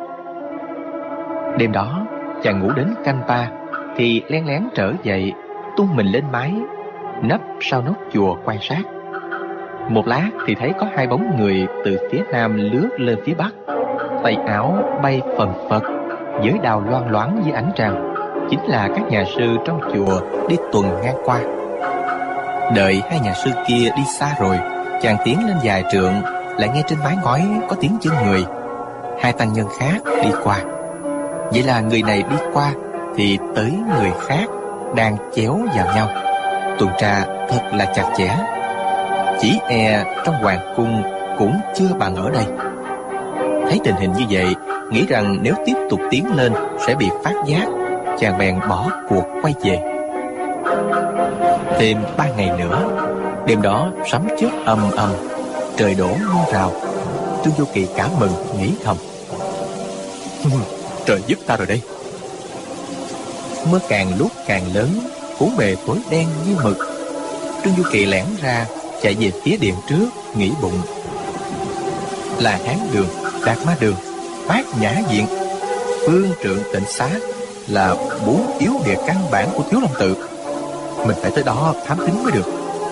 Speaker 4: Đêm đó chàng ngủ đến canh 3 thì lén lén trở dậy, tung mình lên mái, nấp sau nóc chùa quan sát. Một lát thì thấy có 2 bóng người từ phía nam lướt lên phía bắc, tay áo bay phần phật, với đào loang loáng dưới ánh trăng, chính là các nhà sư trong chùa đi tuần ngang qua. Đợi 2 nhà sư kia đi xa rồi, chàng tiến lên vài trượng, lại nghe trên mái ngói có tiếng chân người. 2 tăng nhân khác đi qua. Vậy là người này đi qua thì tới người khác đang chéo vào nhau, tuần tra thật là chặt chẽ. Chỉ e trong hoàng cung cũng chưa bằng ở đây. Thấy tình hình như vậy, nghĩ rằng nếu tiếp tục tiến lên sẽ bị phát giác, chàng bèn bỏ cuộc quay về. Thêm 3 ngày nữa, đêm đó sấm chớp ầm ầm, trời đổ mưa rào. Trương Du Kỵ cảm mừng nghĩ thầm, trời giúp ta rồi đây. Mưa càng lúc càng lớn, cuốn bề tối đen như mực. Trương Du Kỵ lẻn ra chạy về phía điện trước, nghĩ bụng, là Hán Đường, Đạt Ma Đường, Bát Nhã Viện, Phương Trượng Tịnh Xá là 4 yếu địa căn bản của Thiếu Lâm Tự. Mình phải tới đó thám thính mới được.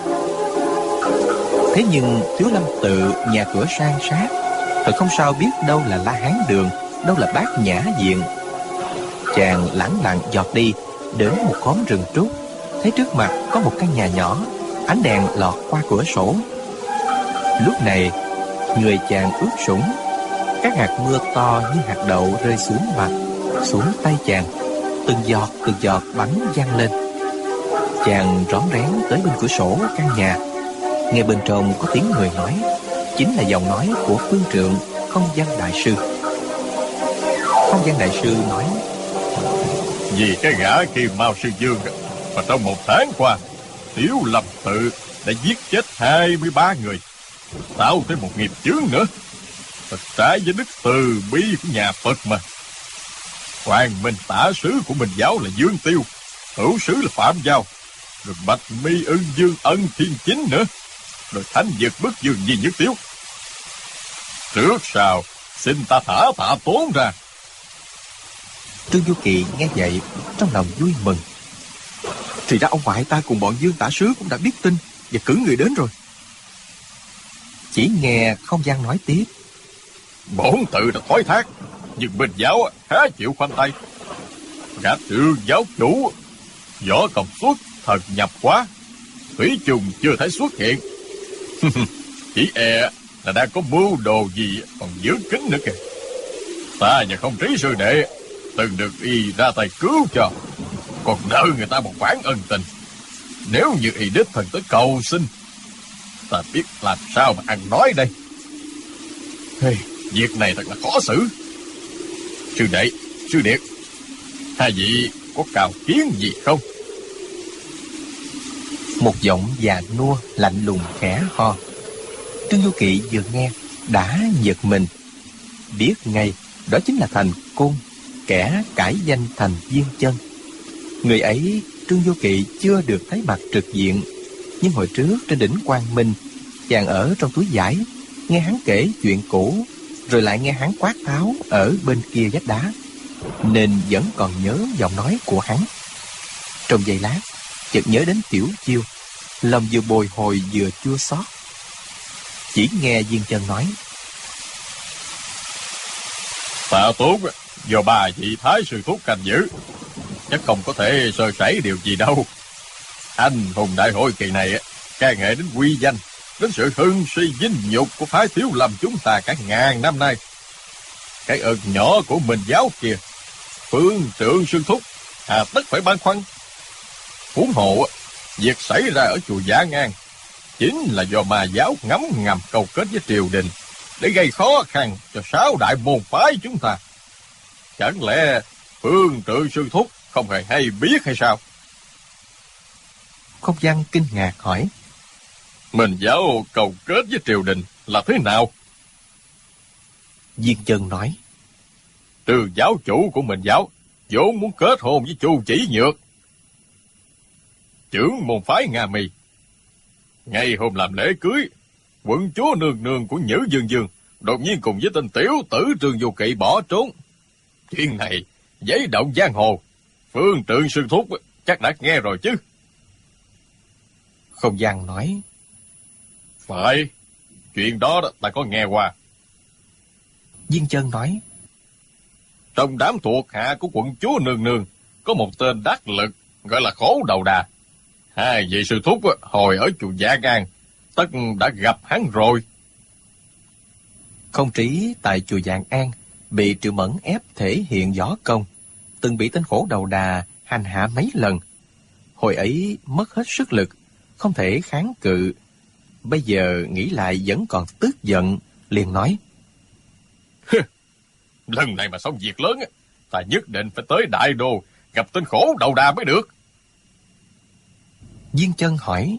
Speaker 4: Thế nhưng Thiếu Lâm Tự nhà cửa san sát, thật không sao biết đâu là La Hán Đường, đâu là Bát Nhã Viện. Chàng lẳng lặng dọt đi, đến một khóm rừng trúc, thấy trước mặt có một căn nhà nhỏ, ánh đèn lọt qua cửa sổ. Lúc này người chàng ướt sũng, các hạt mưa to như hạt đậu rơi xuống mặt, xuống tay chàng, từng giọt bắn văng lên. Chàng rón rén tới bên cửa sổ căn nhà, nghe bên trong có tiếng người nói, chính là giọng nói của Phương Trượng, Không Văn Đại Sư. Không Văn Đại Sư nói,
Speaker 2: vì cái gã Kim Mao Sư Dương mà trong 1 tháng qua, Thiếu Lâm Tự đã giết chết 23 người, tạo thêm một nghiệp chướng nữa. Thật trái với đức từ bi của nhà Phật mà. Hoàng Minh tả sứ của Minh giáo là Dương Tiêu, hữu sứ là Phạm Giao, rồi Bạch Mi Ưng Dương Ân Thiên Chính nữa, rồi Thánh Dực Bức Dương Di Nhất Tiếu. Trước sau xin ta thả Tạ Tốn ra.
Speaker 4: Trương Du Kỳ nghe vậy trong lòng vui mừng. Thì ra ông ngoại ta cùng bọn Dương tả sứ cũng đã biết tin và cử người đến rồi. Chỉ nghe Không Gian nói tiếp.
Speaker 2: Bổn tự đã thoái thác, nhưng Minh giáo há chịu khoanh tay. Gã Trương giáo chủ võ công xuất thần nhập quá, thủy chung chưa thấy xuất hiện. Chỉ e là đang có mưu đồ gì còn giữ kín nữa kìa. Ta và Không Trí sư đệ từng được y ra tay cứu cho, còn nợ người ta một khoản ân tình. Nếu như y đích thần tới cầu xin, ta biết làm sao mà ăn nói đây. Việc này thật là khó xử. Sư đệ, sư điệt, hai vị có cao kiến gì không?
Speaker 4: Một giọng già nua lạnh lùng khẽ ho. Trương Du Kỵ vừa nghe đã giật mình, biết ngay đó chính là Thành Côn, kẻ cải danh thành Viên Chân. Người ấy Trương Du Kỵ chưa được thấy mặt trực diện, nhưng hồi trước trên đỉnh Quang Minh, chàng ở trong túi vải nghe hắn kể chuyện cũ, rồi lại nghe hắn quát tháo ở bên kia vách đá, nên vẫn còn nhớ giọng nói của hắn. Trong giây lát chợt nhớ đến Tiểu Chiêu, lòng vừa bồi hồi vừa chua xót. Chỉ nghe Viên Chân nói:
Speaker 2: Tạ Tốn do bà vị thái sư thúc canh giữ, chắc không có thể sơ sẩy điều gì đâu. Anh hùng đại hội kỳ này ca ngợi đến uy danh, đến sự hưng suy vinh nhục của phái Thiếu Lâm chúng ta cả ngàn năm nay. Cái ơn nhỏ của Minh giáo kia, phương trượng sư thúc hà tất phải băn khoăn. Huống hộ việc xảy ra ở chùa Giả Ngang chính là do ma giáo ngấm ngầm câu kết với triều đình để gây khó khăn cho 6 đại môn phái chúng ta. Chẳng lẽ phương trượng sư thúc không hề hay biết hay sao?
Speaker 4: Không Gian kinh ngạc hỏi:
Speaker 2: Minh giáo câu kết với triều đình là thế nào?
Speaker 4: Viên Chân nói:
Speaker 2: Từ giáo chủ của Minh giáo vốn muốn kết hôn với Chu Chỉ Nhược, trưởng môn phái Nga Mi. Ngày hôm làm lễ cưới, quận chúa nương nương của Nhữ Dương Dương đột nhiên cùng với tên tiểu tử Trương Du Kỵ bỏ trốn. Chuyện này giấy động giang hồ, phương trượng sư thúc chắc đã nghe rồi chứ?
Speaker 4: Không Gian nói:
Speaker 2: Phải, chuyện đó ta có nghe qua.
Speaker 4: Viên Chân nói:
Speaker 2: Trong đám thuộc hạ của quận chúa nương nương có một tên đắc lực gọi là Khổ Đầu Đà. Hai vị sư thúc hồi ở chùa Giả Ngang tất đã gặp hắn rồi.
Speaker 4: Không Trí tại chùa Vạn An bị Triệu Mẫn ép thể hiện võ công, từng bị tên Khổ Đầu Đà hành hạ mấy lần. Hồi ấy mất hết sức lực, không thể kháng cự. Bây giờ nghĩ lại vẫn còn tức giận, liền nói:
Speaker 2: Lần này mà xong việc lớn, ta nhất định phải tới Đại Đô gặp tên Khổ Đầu Đà mới được.
Speaker 4: Viên Chân hỏi: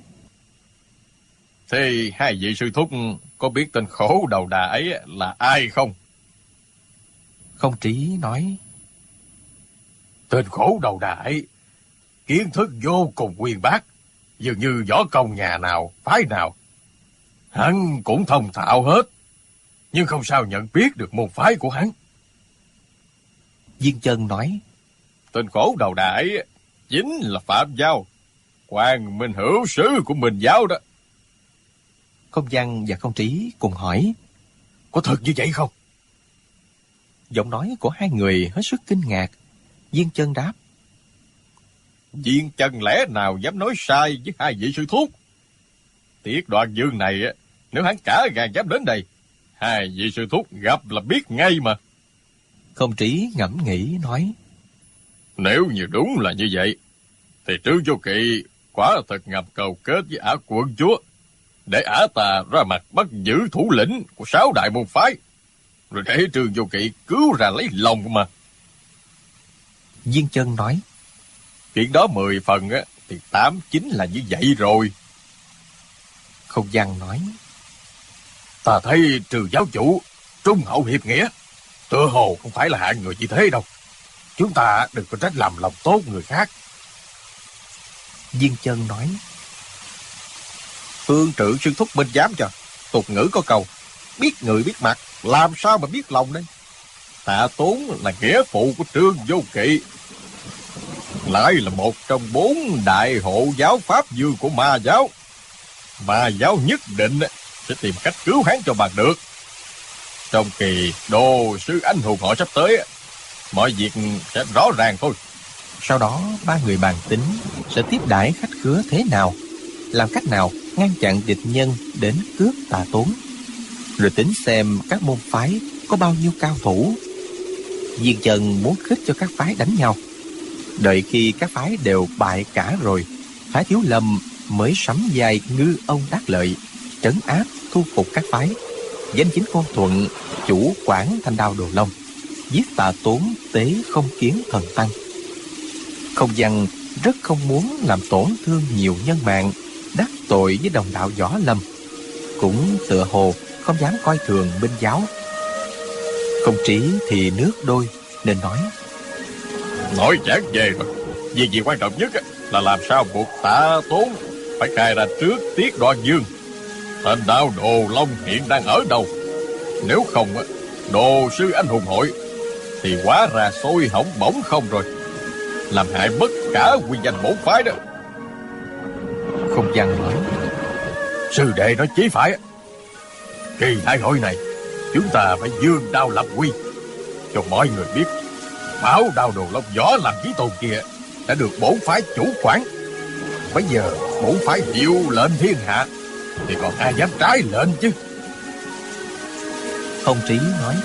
Speaker 2: Thế hai vị sư thúc có biết tên Khổ Đầu Đà ấy là ai không?
Speaker 4: Không Trí nói:
Speaker 2: Tên Khổ Đầu Đà ấy kiến thức vô cùng uyên bác, dường như võ công nhà nào phái nào hắn cũng thông thạo hết, nhưng không sao nhận biết được môn phái của hắn.
Speaker 4: Viên Chân nói:
Speaker 2: Tên Khổ Đầu Đà ấy chính là Phạm Giao, Quang Minh hữu sứ của Minh giáo đó.
Speaker 4: Không Gian và Không Trí cùng hỏi:
Speaker 2: Có thật như vậy không?
Speaker 4: Giọng nói của hai người hết sức kinh ngạc. Viên Chân đáp:
Speaker 2: Viên Chân lẽ nào dám nói sai với hai vị sư thúc? Tiết Đoạn Dương này nếu hắn cả gan dám đến đây, hai vị sư thúc gặp là biết ngay mà.
Speaker 4: Không Trí ngẫm nghĩ nói:
Speaker 2: Nếu như đúng là như vậy, thì Trương Du Kỵ quả thật ngầm cầu kết với Ả quận chúa để Ả ta ra mặt bắt giữ thủ lĩnh của 6 đại môn phái, rồi để Trương Du Kỵ cứu ra lấy lòng mà.
Speaker 4: Viên Chân nói:
Speaker 2: Chuyện đó 10 phần thì 8, 9 là như vậy rồi.
Speaker 4: Không Gian nói:
Speaker 2: Ta thấy Trừ giáo chủ trung hậu hiệp nghĩa, tựa hồ không phải là hạng người như thế đâu. Chúng ta đừng có trách làm lòng tốt người khác.
Speaker 4: Viên Chân nói.
Speaker 2: Phương Trự sư thúc minh giám cho. Tục ngữ có câu, biết người biết mặt, làm sao mà biết lòng đây. Tạ Tốn là nghĩa phụ của Trương Vô Kỵ, lại là một trong 4 đại hộ giáo pháp vương của Ma giáo. Ma giáo nhất định sẽ tìm cách cứu hắn cho bằng được. Trong kỳ đồ sư anh hùng họ sắp tới, mọi việc sẽ rõ ràng thôi.
Speaker 4: Sau đó ba người bàn tính sẽ tiếp đãi khách khứa thế nào, làm cách nào ngăn chặn địch nhân đến cướp Tạ Tốn, rồi tính xem các môn phái có bao nhiêu cao thủ. Viên Chân muốn khích cho các phái đánh nhau. Đợi khi các phái đều bại cả rồi, phái Thiếu Lâm mới sắm vai ngư ông đắc lợi, trấn áp thu phục các phái. Danh chính ngôn thuận chủ quản Thanh Đao Đồ Long, giết Tạ Tốn tế không kiến thần tăng. Không Văn rất không muốn làm tổn thương nhiều nhân mạng, đắc tội với đồng đạo Võ Lâm, cũng tựa hồ không dám coi thường Minh giáo. Không Trí thì nước đôi nên nói
Speaker 2: Chẳng về rồi. Việc gì quan trọng nhất là làm sao buộc Tạ Tốn phải khai ra trước Tiết Đoan Dương Thanh Đao Đồ Long hiện đang ở đâu. Nếu không đồ sư anh hùng hội thì quá ra sôi hỏng bỏng không rồi, làm hại mất cả uy danh bổn phái đó.
Speaker 4: Không Văn nói.
Speaker 2: Sư đệ nói chí phải. Kỳ đại hội này chúng ta phải dương đao lập uy, cho mọi người biết Bảo Đao Đồ Long Võ Lâm Chí Tôn kia đã được bổn phái chủ quản. Bây giờ bổn phái hiệu lệnh thiên hạ thì còn ai dám trái lệnh chứ.
Speaker 4: Không Trí nói.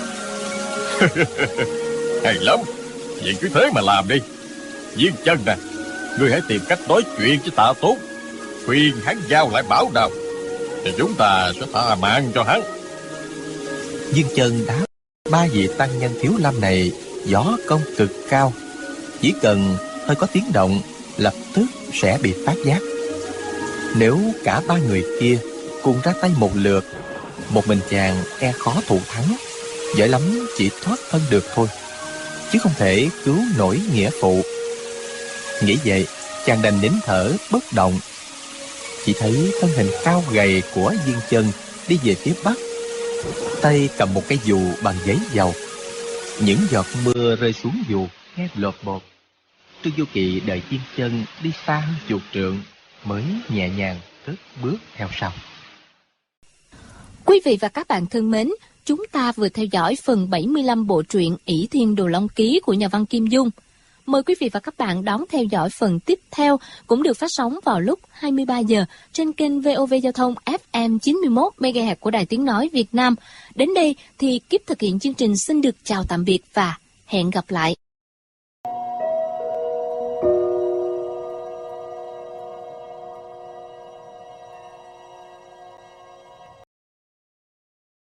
Speaker 2: Hay lắm, vậy cứ thế mà làm đi. Viên Chân nè, ngươi hãy tìm cách nói chuyện với Tạ Tốn, khuyên hắn giao lại Bảo Đao, thì chúng ta sẽ tha mạng cho hắn.
Speaker 4: Viên Chân đáp. Ba vị tăng nhân Thiếu Lâm này võ công cực cao, chỉ cần hơi có tiếng động lập tức sẽ bị phát giác. Nếu cả ba người kia cùng ra tay một lượt, một mình chàng e khó thủ thắng, dễ lắm chỉ thoát thân được thôi, chứ không thể cứu nổi nghĩa phụ. Nghĩ vậy, chàng đành nín thở bất động. Chỉ thấy thân hình cao gầy của Viên Chân đi về phía bắc, tay cầm một cái dù bằng giấy dầu. Những giọt mưa rơi xuống dù nghe lột bột. Trương Vô Kỵ đợi Viên Chân đi xa hơn chục trượng mới nhẹ nhàng cất bước theo sau.
Speaker 1: Quý vị và các bạn thân mến, chúng ta vừa theo dõi phần 75 bộ truyện ỷ Thiên Đồ Long Ký của nhà văn Kim Dung. Mời quý vị và các bạn đón theo dõi phần tiếp theo, cũng được phát sóng vào lúc 23 giờ trên kênh VOV Giao thông FM 91 MHz của Đài Tiếng nói Việt Nam. Đến đây thì Kíp thực hiện chương trình xin được chào tạm biệt và hẹn gặp lại.